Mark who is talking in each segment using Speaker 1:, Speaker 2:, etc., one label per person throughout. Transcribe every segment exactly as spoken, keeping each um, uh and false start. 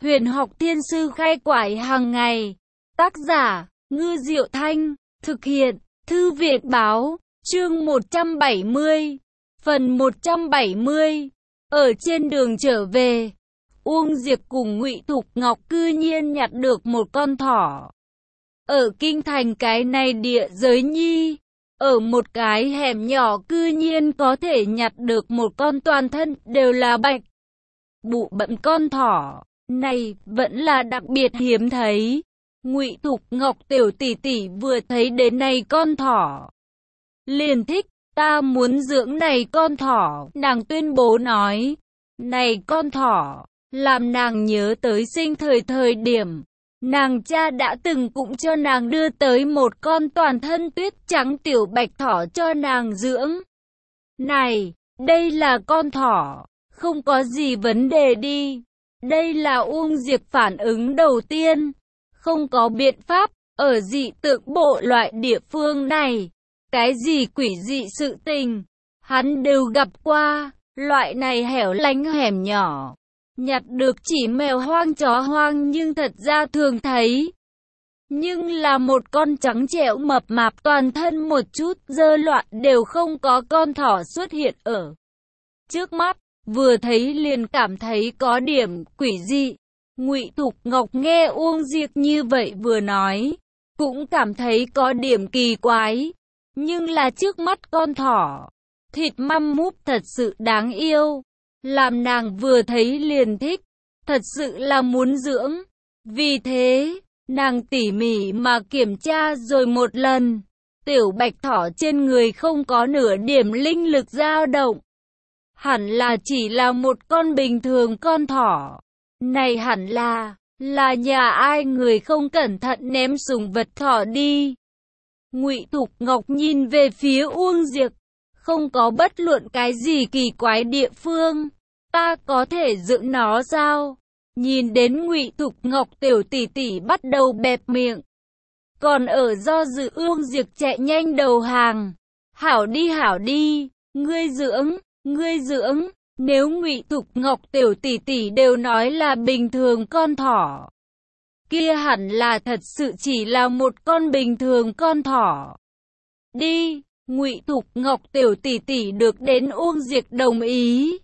Speaker 1: Huyền học thiên sư khai quải hàng ngày. Tác giả, Ngư Diệu Thanh. Thực hiện, Thư viện báo. Chương một trăm bảy mươi. Phần một trăm bảy mươi. Ở trên đường trở về, Uông Diệp cùng Ngụy Thục Ngọc cư nhiên nhặt được một con thỏ. Ở kinh thành cái này địa giới nhi, ở một cái hẻm nhỏ cư nhiên có thể nhặt được một con toàn thân đều là bạch bụ bận con thỏ. Này vẫn là đặc biệt hiếm thấy. Ngụy Thục Ngọc tiểu tỷ tỷ vừa thấy đến này con thỏ liền thích, ta muốn dưỡng này con thỏ. Nàng tuyên bố nói, này con thỏ làm nàng nhớ tới sinh thời thời điểm nàng cha đã từng cũng cho nàng đưa tới một con toàn thân tuyết trắng tiểu bạch thỏ cho nàng dưỡng. Này, đây là con thỏ, không có gì vấn đề đi. Đây là Uông Diệp phản ứng đầu tiên. Không có biện pháp, ở dị tượng bộ loại địa phương này, cái gì quỷ dị sự tình, hắn đều gặp qua. Loại này hẻo lánh hẻm nhỏ, nhặt được chỉ mèo hoang chó hoang nhưng thật ra thường thấy. Nhưng là một con trắng trẻo mập mạp toàn thân một chút dơ loạn đều không có con thỏ xuất hiện ở trước mắt, vừa thấy liền cảm thấy có điểm quỷ dị. Ngụy Thục Ngọc nghe Uông Diệp như vậy vừa nói, cũng cảm thấy có điểm kỳ quái. Nhưng là trước mắt con thỏ, thịt măm múp thật sự đáng yêu, làm nàng vừa thấy liền thích, thật sự là muốn dưỡng. Vì thế, nàng tỉ mỉ mà kiểm tra rồi một lần, tiểu bạch thỏ trên người không có nửa điểm linh lực dao động. Hẳn là chỉ là một con bình thường con thỏ. Này hẳn là, là nhà ai người không cẩn thận ném sùng vật thỏ đi. Ngụy Thục Ngọc nhìn về phía Uông Diệp, không có bất luận cái gì kỳ quái địa phương. Ta có thể dưỡng nó sao? Nhìn đến Ngụy Thục Ngọc tiểu tỷ tỷ bắt đầu bẹp miệng. Còn ở do dự Uông Diệp chạy nhanh đầu hàng. Hảo đi hảo đi, ngươi dưỡng, ngươi dưỡng. Nếu Ngụy Thục Ngọc tiểu tỷ tỷ đều nói là bình thường con thỏ, kia hẳn là thật sự chỉ là một con bình thường con thỏ. Đi, Ngụy Thục Ngọc tiểu tỷ tỷ được đến Uông Diệp đồng ý.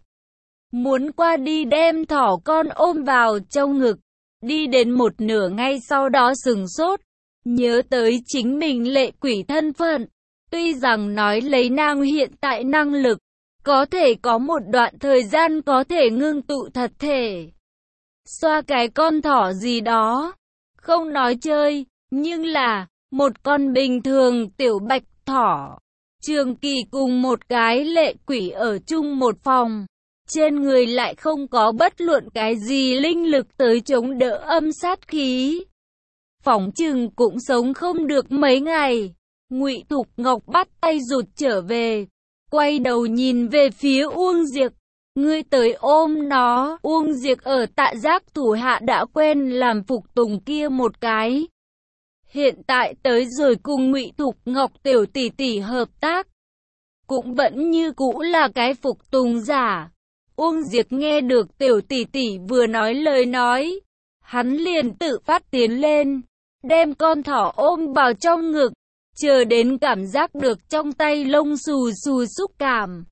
Speaker 1: Muốn qua đi đem thỏ con ôm vào trong ngực, đi đến một nửa ngay sau đó sừng sốt, nhớ tới chính mình lệ quỷ thân phận. Tuy rằng nói lấy nàng hiện tại năng lực, có thể có một đoạn thời gian có thể ngưng tụ thật thể, xoa cái con thỏ gì đó, không nói chơi, nhưng là, một con bình thường tiểu bạch thỏ, trường kỳ cùng một cái lệ quỷ ở chung một phòng, trên người lại không có bất luận cái gì linh lực tới chống đỡ âm sát khí. Phỏng chừng cũng sống không được mấy ngày. Ngụy Thục Ngọc bắt tay rụt trở về, quay đầu nhìn về phía Uông Diệp. Ngươi tới ôm nó. Uông Diệp ở Tạ Giác thủ hạ đã quen làm phục tùng kia một cái. Hiện tại tới rồi cùng Ngụy Thục Ngọc tiểu tỷ tỷ hợp tác, cũng vẫn như cũ là cái phục tùng giả. Uông Diệp nghe được tiểu tỷ tỷ vừa nói lời nói, hắn liền tự phát tiến lên, đem con thỏ ôm vào trong ngực, chờ đến cảm giác được trong tay lông xù xù xúc cảm,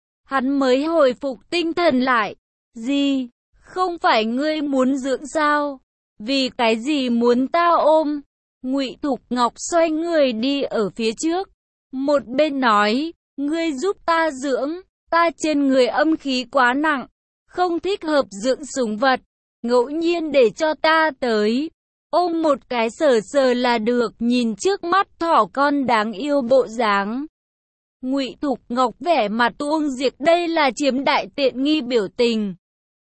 Speaker 1: hắn mới hồi phục tinh thần lại. Gì? Không phải ngươi muốn dưỡng sao? Vì cái gì muốn ta ôm? Ngụy Thục Ngọc xoay người đi ở phía trước, một bên nói, ngươi giúp ta dưỡng, ta trên người âm khí quá nặng, không thích hợp dưỡng sủng vật, ngẫu nhiên để cho ta tới ôm một cái sờ sờ là được. Nhìn trước mắt thỏ con đáng yêu bộ dáng, Ngụy Thục Ngọc vẻ mặt Uông Diệp đây là chiếm đại tiện nghi biểu tình.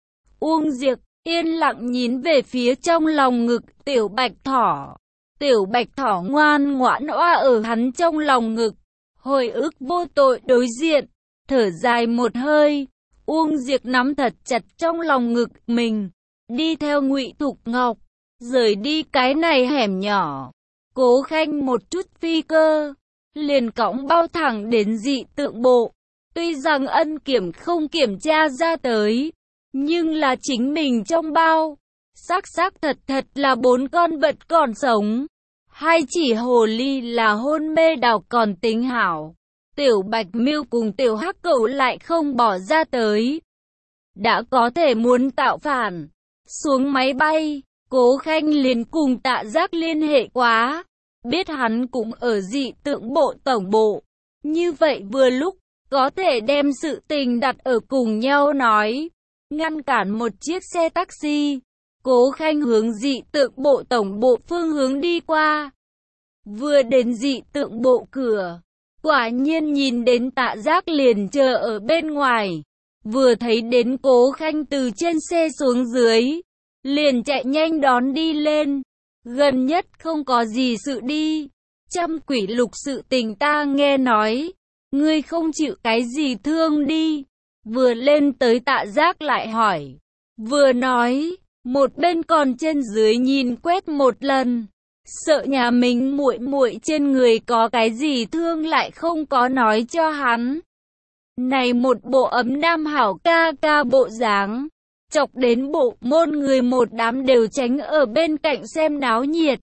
Speaker 1: Uông Diệp yên lặng nhìn về phía trong lòng ngực tiểu bạch thỏ. Tiểu bạch thỏ ngoan ngoãn oa ở hắn trong lòng ngực, hồi ức vô tội đối diện, thở dài một hơi. Uông Diệp nắm thật chặt trong lòng ngực mình, đi theo Ngụy Thục Ngọc, rời đi cái này hẻm nhỏ. Cố Khanh một chút phi cơ, liền cõng bao thẳng đến dị tượng bộ. Tuy rằng ân kiểm không kiểm tra ra tới, nhưng là chính mình trong bao, Xác xác thật thật là bốn con vật còn sống. Hai chỉ hồ ly là hôn mê đảo còn tính hảo. Tiểu Bạch Miêu cùng Tiểu Hắc Cẩu lại không bỏ ra tới. Đã có thể muốn tạo phản. Xuống máy bay, Cố Khanh liền cùng Tạ Giác liên hệ quá. Biết hắn cũng ở dị tượng bộ tổng bộ. Như vậy vừa lúc, có thể đem sự tình đặt ở cùng nhau nói. Ngăn cản một chiếc xe taxi. Cố Khanh hướng dị tượng bộ tổng bộ phương hướng đi qua. Vừa đến dị tượng bộ cửa, quả nhiên nhìn đến Tạ Giác liền chờ ở bên ngoài. Vừa thấy đến Cố Khanh từ trên xe xuống dưới, liền chạy nhanh đón đi lên. Gần nhất không có gì sự đi. Trăm quỷ lục sự tình ta nghe nói. Ngươi không chịu cái gì thương đi. Vừa lên tới Tạ Giác lại hỏi. Vừa nói, một bên còn trên dưới nhìn quét một lần. Sợ nhà mình muội muội trên người có cái gì thương lại không có nói cho hắn. Này một bộ ấm nam hảo ca ca bộ dáng. Chọc đến bộ môn người một đám đều tránh ở bên cạnh xem náo nhiệt.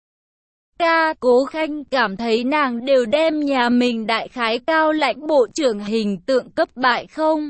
Speaker 1: Ca Cố Khanh cảm thấy nàng đều đem nhà mình đại khái cao lãnh bộ trưởng hình tượng cấp bại không?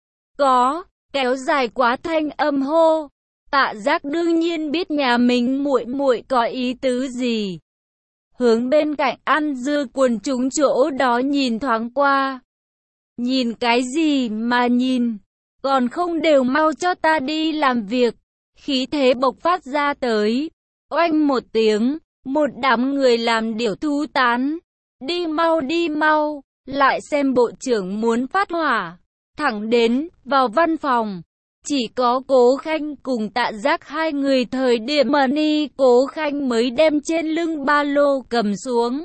Speaker 1: Có, kéo dài quá thanh âm hô. Tạ Giác đương nhiên biết nhà mình muội muội có ý tứ gì. Hướng bên cạnh ăn dưa quần chúng chỗ đó nhìn thoáng qua. Nhìn cái gì mà nhìn? Còn không đều mau cho ta đi làm việc. Khí thế bộc phát ra tới. Oanh một tiếng, một đám người làm điểu thú tán. Đi mau đi mau, lại xem bộ trưởng muốn phát hỏa. Thẳng đến, vào văn phòng. Chỉ có Cố Khanh cùng Tạ Giác hai người thời điểm mà ni Cố Khanh mới đem trên lưng ba lô cầm xuống.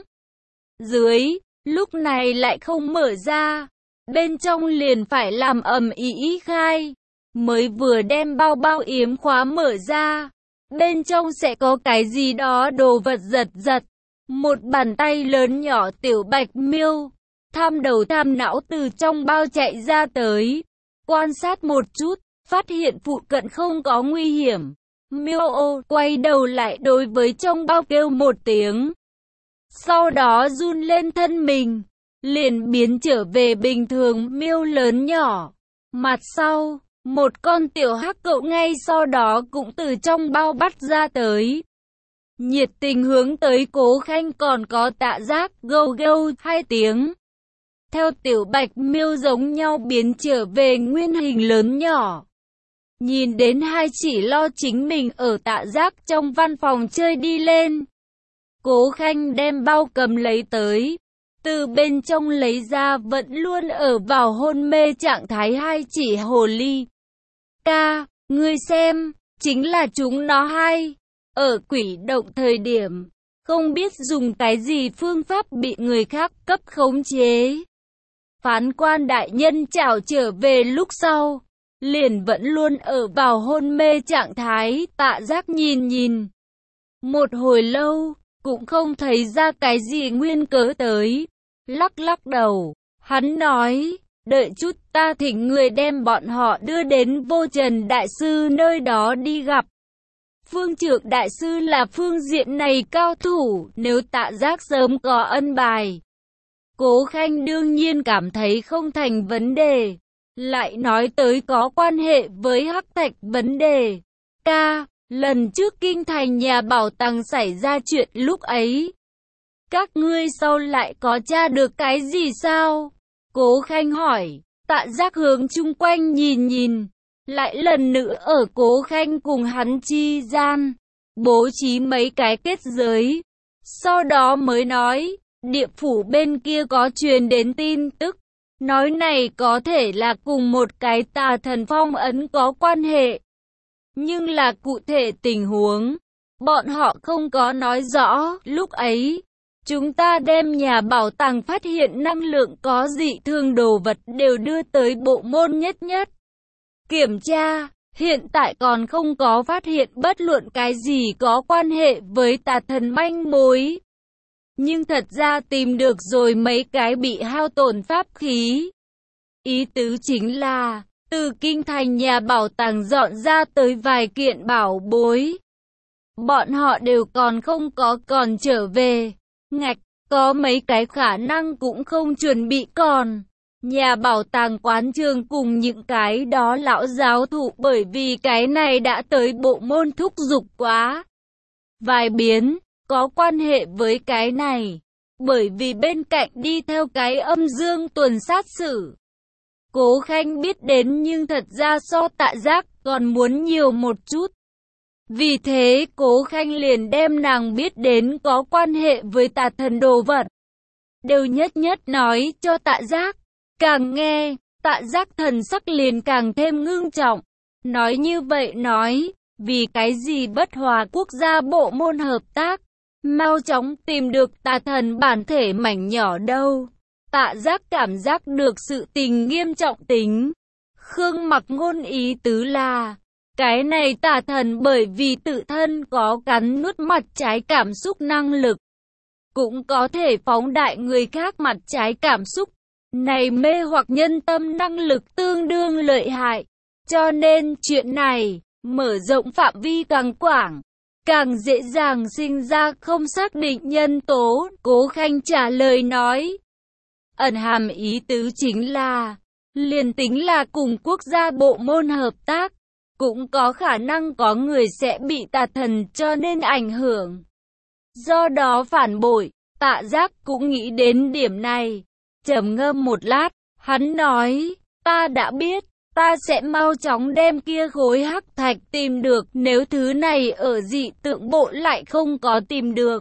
Speaker 1: Dưới, lúc này lại không mở ra. Bên trong liền phải làm ầm ĩ khai. Mới vừa đem bao bao yếm khóa mở ra. Bên trong sẽ có cái gì đó đồ vật giật giật. Một bàn tay lớn nhỏ Tiểu Bạch Miêu. Tham đầu tham não từ trong bao chạy ra tới. Quan sát một chút. Phát hiện phụ cận không có nguy hiểm. Miêu ô quay đầu lại đối với trong bao kêu một tiếng. Sau đó run lên thân mình. Liền biến trở về bình thường miêu lớn nhỏ. Mặt sau, một con Tiểu Hắc Cẩu ngay sau đó cũng từ trong bao bắt ra tới. Nhiệt tình hướng tới Cố Khanh còn có Tạ Giác gâu gâu hai tiếng. Theo Tiểu Bạch Miêu giống nhau biến trở về nguyên hình lớn nhỏ. Nhìn đến hai chỉ lo chính mình ở Tạ Giác trong văn phòng chơi đi lên. Cố Khanh đem bao cầm lấy tới. Từ bên trong lấy ra vẫn luôn ở vào hôn mê trạng thái hai chỉ hồ ly. Ca, ngươi xem, chính là chúng nó hay. Ở quỷ động thời điểm, không biết dùng cái gì phương pháp bị người khác cấp khống chế. Phán quan đại nhân chào trở về lúc sau. Liền vẫn luôn ở vào hôn mê trạng thái. Tạ Giác nhìn nhìn. Một hồi lâu, cũng không thấy ra cái gì nguyên cớ tới. Lắc lắc đầu, hắn nói, đợi chút ta thỉnh người đem bọn họ đưa đến Vô Trần Đại Sư nơi đó đi gặp. Phương Trượng Đại Sư là phương diện này cao thủ, nếu Tạ Giác sớm có ân bài. Cố Khanh đương nhiên cảm thấy không thành vấn đề. Lại nói tới có quan hệ với Hắc Thạch vấn đề. Ca, lần trước kinh thành nhà bảo tàng xảy ra chuyện lúc ấy. Các ngươi sau lại có tra được cái gì sao? Cố Khanh hỏi. Tạ Giác hướng chung quanh nhìn nhìn. Lại lần nữa ở Cố Khanh cùng hắn chi gian. Bố trí mấy cái kết giới. Sau đó mới nói. Địa phủ bên kia có truyền đến tin tức. Nói này có thể là cùng một cái tà thần phong ấn có quan hệ. Nhưng là cụ thể tình huống. Bọn họ không có nói rõ. Lúc ấy, chúng ta đem nhà bảo tàng phát hiện năng lượng có dị thường đồ vật đều đưa tới bộ môn nhất nhất. Kiểm tra, hiện tại còn không có phát hiện bất luận cái gì có quan hệ với tà thần manh mối. Nhưng thật ra tìm được rồi mấy cái bị hao tổn pháp khí. Ý tứ chính là, từ kinh thành nhà bảo tàng dọn ra tới vài kiện bảo bối. bọn họ đều còn không có còn trở về. Ngạch, có mấy cái khả năng cũng không chuẩn bị còn. Nhà bảo tàng quán trường cùng những cái đó lão giáo thụ bởi vì cái này đã tới bộ môn thúc giục quá. Vài biến, có quan hệ với cái này. Bởi vì bên cạnh đi theo cái âm dương tuần sát sử. Cố Khanh biết đến nhưng thật ra so Tạ Giác còn muốn nhiều một chút. Vì thế Cố Khanh liền đem nàng biết đến có quan hệ với tà thần đồ vật. Đều nhất nhất nói cho Tạ Giác. Càng nghe, Tạ Giác thần sắc liền càng thêm ngưng trọng. Nói như vậy nói, vì cái gì Bất Hòa quốc gia bộ môn hợp tác, mau chóng tìm được tà thần bản thể mảnh nhỏ đâu. Tạ Giác cảm giác được sự tình nghiêm trọng tính. Khương Mặc Ngôn ý tứ là, cái này tà thần bởi vì tự thân có cắn nuốt mặt trái cảm xúc năng lực, cũng có thể phóng đại người khác mặt trái cảm xúc. Này mê hoặc nhân tâm năng lực tương đương lợi hại. Cho nên chuyện này, mở rộng phạm vi càng quảng, càng dễ dàng sinh ra không xác định nhân tố. Cố Khanh trả lời nói. Ẩn hàm ý tứ chính là, liền tính là cùng quốc gia bộ môn hợp tác, cũng có khả năng có người sẽ bị tà thần cho nên ảnh hưởng. Do đó phản bội, Tạ Giác cũng nghĩ đến điểm này. Trầm ngâm một lát, hắn nói, ta đã biết, ta sẽ mau chóng đem kia khối hắc thạch tìm được nếu thứ này ở dị tượng bộ lại không có tìm được.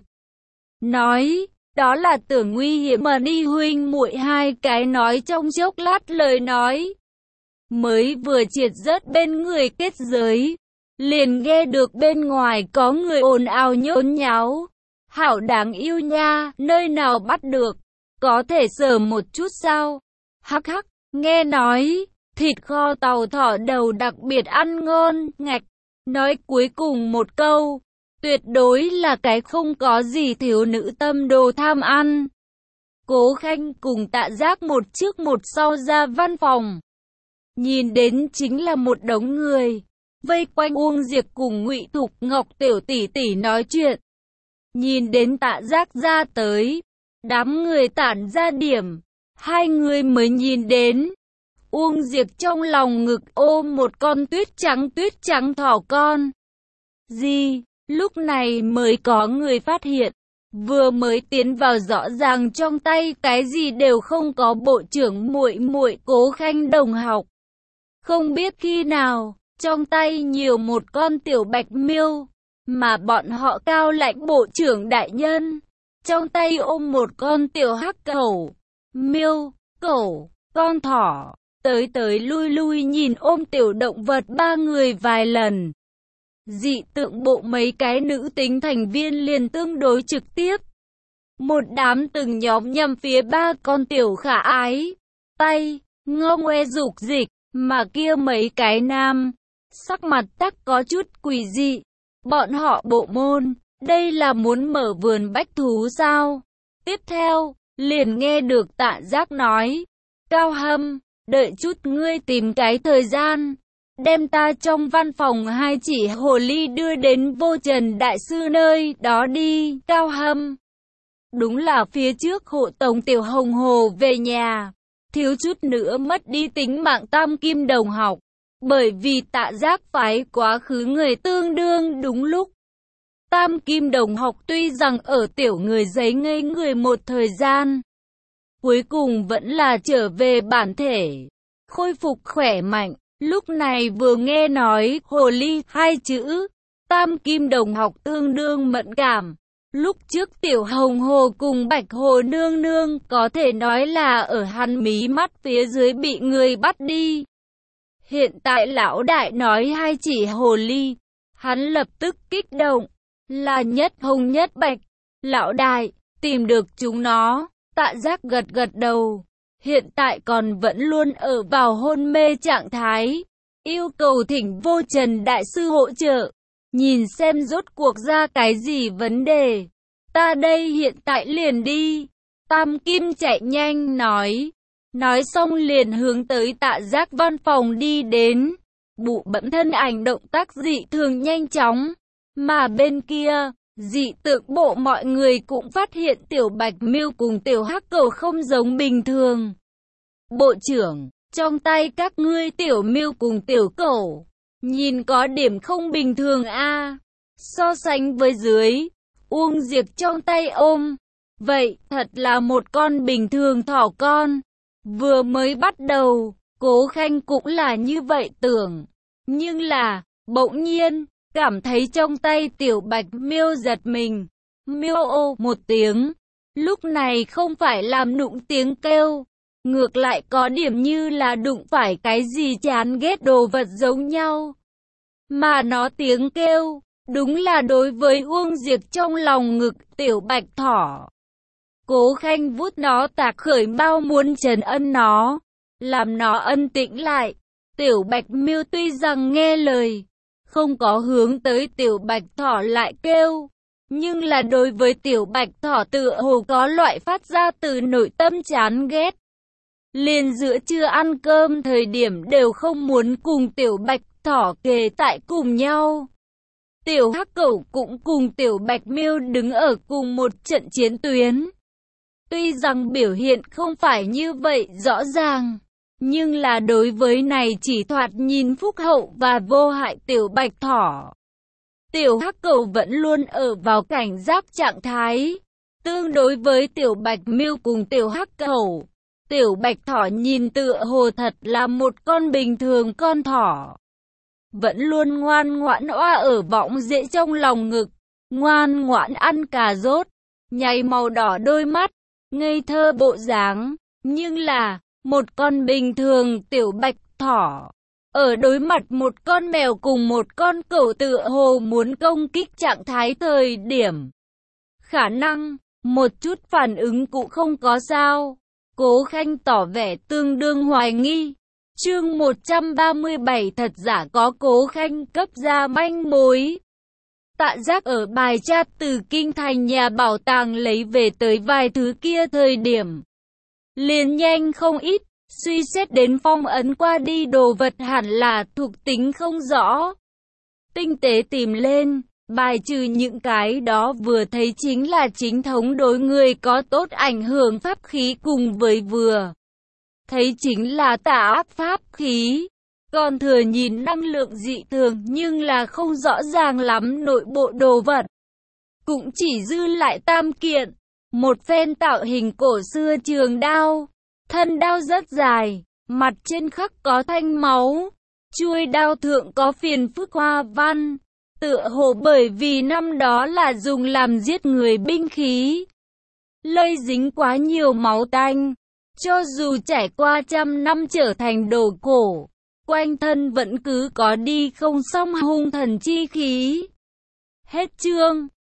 Speaker 1: Nói, đó là tưởng nguy hiểm mà Ni huynh muội hai cái nói trong chốc lát lời nói. Mới vừa triệt rớt bên người kết giới, liền nghe được bên ngoài có người ồn ào nhốn nháo. Hảo đáng yêu nha, nơi nào bắt được, có thể sờ một chút sao? Hắc hắc, nghe nói, thịt kho tàu thỏ đầu đặc biệt ăn ngon, ngạch. Nói cuối cùng một câu, tuyệt đối là cái không có gì thiếu nữ tâm đồ tham ăn. Cố Khanh cùng Tạ Giác một trước một sau ra văn phòng. Nhìn đến chính là một đống người, vây quanh Uông Diệp cùng Ngụy Thục Ngọc tiểu tỷ tỷ nói chuyện. Nhìn đến Tạ Giác ra tới, đám người tản ra điểm, hai người mới nhìn đến. Uông Diệp trong lòng ngực ôm một con tuyết trắng tuyết trắng thỏ con. Gì? Lúc này mới có người phát hiện, vừa mới tiến vào rõ ràng trong tay cái gì đều không có bộ trưởng muội muội Cố Khanh đồng học. Không biết khi nào, trong tay nhiều một con tiểu bạch miêu, mà bọn họ cao lãnh bộ trưởng đại nhân, trong tay ôm một con tiểu hắc cẩu, miêu, cẩu, con thỏ, tới tới lui lui nhìn ôm tiểu động vật ba người vài lần. Dị tượng bộ mấy cái nữ tính thành viên liền tương đối trực tiếp. Một đám từng nhóm nhằm phía ba con tiểu khả ái, tay, ngô ngoe dục dịch, mà kia mấy cái nam, sắc mặt tắc có chút quỷ dị. Bọn họ bộ môn, đây là muốn mở vườn bách thú sao? Tiếp theo, liền nghe được Tạ Giác nói, Cao Hâm, đợi chút ngươi tìm cái thời gian, đem ta trong văn phòng hai chỉ hồ ly đưa đến Vô Trần Đại Sư nơi đó đi. Cao Hâm, đúng là phía trước hộ tống Tiểu Hồng Hồ về nhà, thiếu chút nữa mất đi tính mạng Tam Kim đồng học, bởi vì Tạ Giác phái quá khứ người tương đương đúng lúc. Tam Kim đồng học tuy rằng ở tiểu người giấy ngây người một thời gian, cuối cùng vẫn là trở về bản thể, khôi phục khỏe mạnh. Lúc này vừa nghe nói hồ ly hai chữ, Tam Kim đồng học tương đương mẫn cảm. Lúc trước Tiểu Hồng Hồ cùng Bạch Hồ nương nương có thể nói là ở hắn mí mắt phía dưới bị người bắt đi. Hiện tại lão đại nói hai chỉ hồ ly, hắn lập tức kích động, là nhất hồng nhất bạch. Lão đại, tìm được chúng nó. Tạ Giác gật gật đầu, hiện tại còn vẫn luôn ở vào hôn mê trạng thái, yêu cầu thỉnh Vô Trần Đại Sư hỗ trợ, nhìn xem rốt cuộc ra cái gì vấn đề. Ta đây hiện tại liền đi. Tam Kim chạy nhanh nói. Nói xong liền hướng tới Tạ Giác văn phòng đi đến. Bụ bẫm thân ảnh động tác dị thường nhanh chóng. Mà bên kia, dị tượng bộ mọi người cũng phát hiện Tiểu Bạch Miêu cùng Tiểu Hắc Cẩu không giống bình thường. Bộ trưởng, trong tay các ngươi Tiểu Miêu cùng Tiểu Cẩu, nhìn có điểm không bình thường a. So sánh với dưới, Uông Diệp trong tay ôm, vậy thật là một con bình thường thỏ con. Vừa mới bắt đầu, Cố Khanh cũng là như vậy tưởng. Nhưng là, bỗng nhiên, cảm thấy trong tay Tiểu Bạch Miêu giật mình. Miêu ô một tiếng. Lúc này không phải làm nụng tiếng kêu. Ngược lại có điểm như là đụng phải cái gì chán ghét đồ vật giống nhau. Mà nó tiếng kêu, đúng là đối với Uông Diệp trong lòng ngực Tiểu Bạch thỏ. Cố Khanh vuốt nó tạc khởi bao muốn trấn ân nó, làm nó ân tĩnh lại. Tiểu Bạch Miêu tuy rằng nghe lời, không có hướng tới Tiểu Bạch thỏ lại kêu, nhưng là đối với Tiểu Bạch thỏ tựa hồ có loại phát ra từ nội tâm chán ghét. Liền giữa trưa ăn cơm thời điểm đều không muốn cùng Tiểu Bạch thỏ kề tại cùng nhau. Tiểu Hắc Cẩu cũng cùng Tiểu Bạch Miêu đứng ở cùng một trận chiến tuyến. Tuy rằng biểu hiện không phải như vậy rõ ràng, nhưng là đối với này chỉ thoạt nhìn phúc hậu và vô hại Tiểu Bạch thỏ, Tiểu Hắc Cẩu vẫn luôn ở vào cảnh giác trạng thái. Tương đối với Tiểu Bạch Miêu cùng Tiểu Hắc Cẩu, Tiểu Bạch thỏ nhìn tựa hồ thật là một con bình thường con thỏ. Vẫn luôn ngoan ngoãn oa ở võng rễ trong lòng ngực, ngoan ngoãn ăn cà rốt, nháy màu đỏ đôi mắt, ngây thơ bộ dáng. Nhưng là, một con bình thường Tiểu Bạch thỏ, ở đối mặt một con mèo cùng một con cẩu tựa hồ muốn công kích trạng thái thời điểm, khả năng, một chút phản ứng cũng không có sao. Cố Khanh tỏ vẻ tương đương hoài nghi. Chương một trăm ba mươi bảy thật giả có Cố Khanh cấp ra manh mối. Tạ Giác ở bài chat từ kinh thành nhà bảo tàng lấy về tới vài thứ kia thời điểm, liền nhanh không ít, suy xét đến phong ấn qua đi đồ vật hẳn là thuộc tính không rõ. Tinh tế tìm lên, bài trừ những cái đó vừa thấy chính là chính thống đối người có tốt ảnh hưởng pháp khí cùng với vừa thấy chính là tà ác pháp khí. Còn thừa nhìn năng lượng dị thường nhưng là không rõ ràng lắm nội bộ đồ vật. Cũng chỉ dư lại tam kiện, một phen tạo hình cổ xưa trường đao, thân đao rất dài, mặt trên khắc có thanh máu, chuôi đao thượng có phiền phức hoa văn, tựa hồ bởi vì năm đó là dùng làm giết người binh khí, lây dính quá nhiều máu tanh, cho dù trải qua trăm năm trở thành đồ cổ, quanh thân vẫn cứ có đi không xong hung thần chi khí. Hết chương.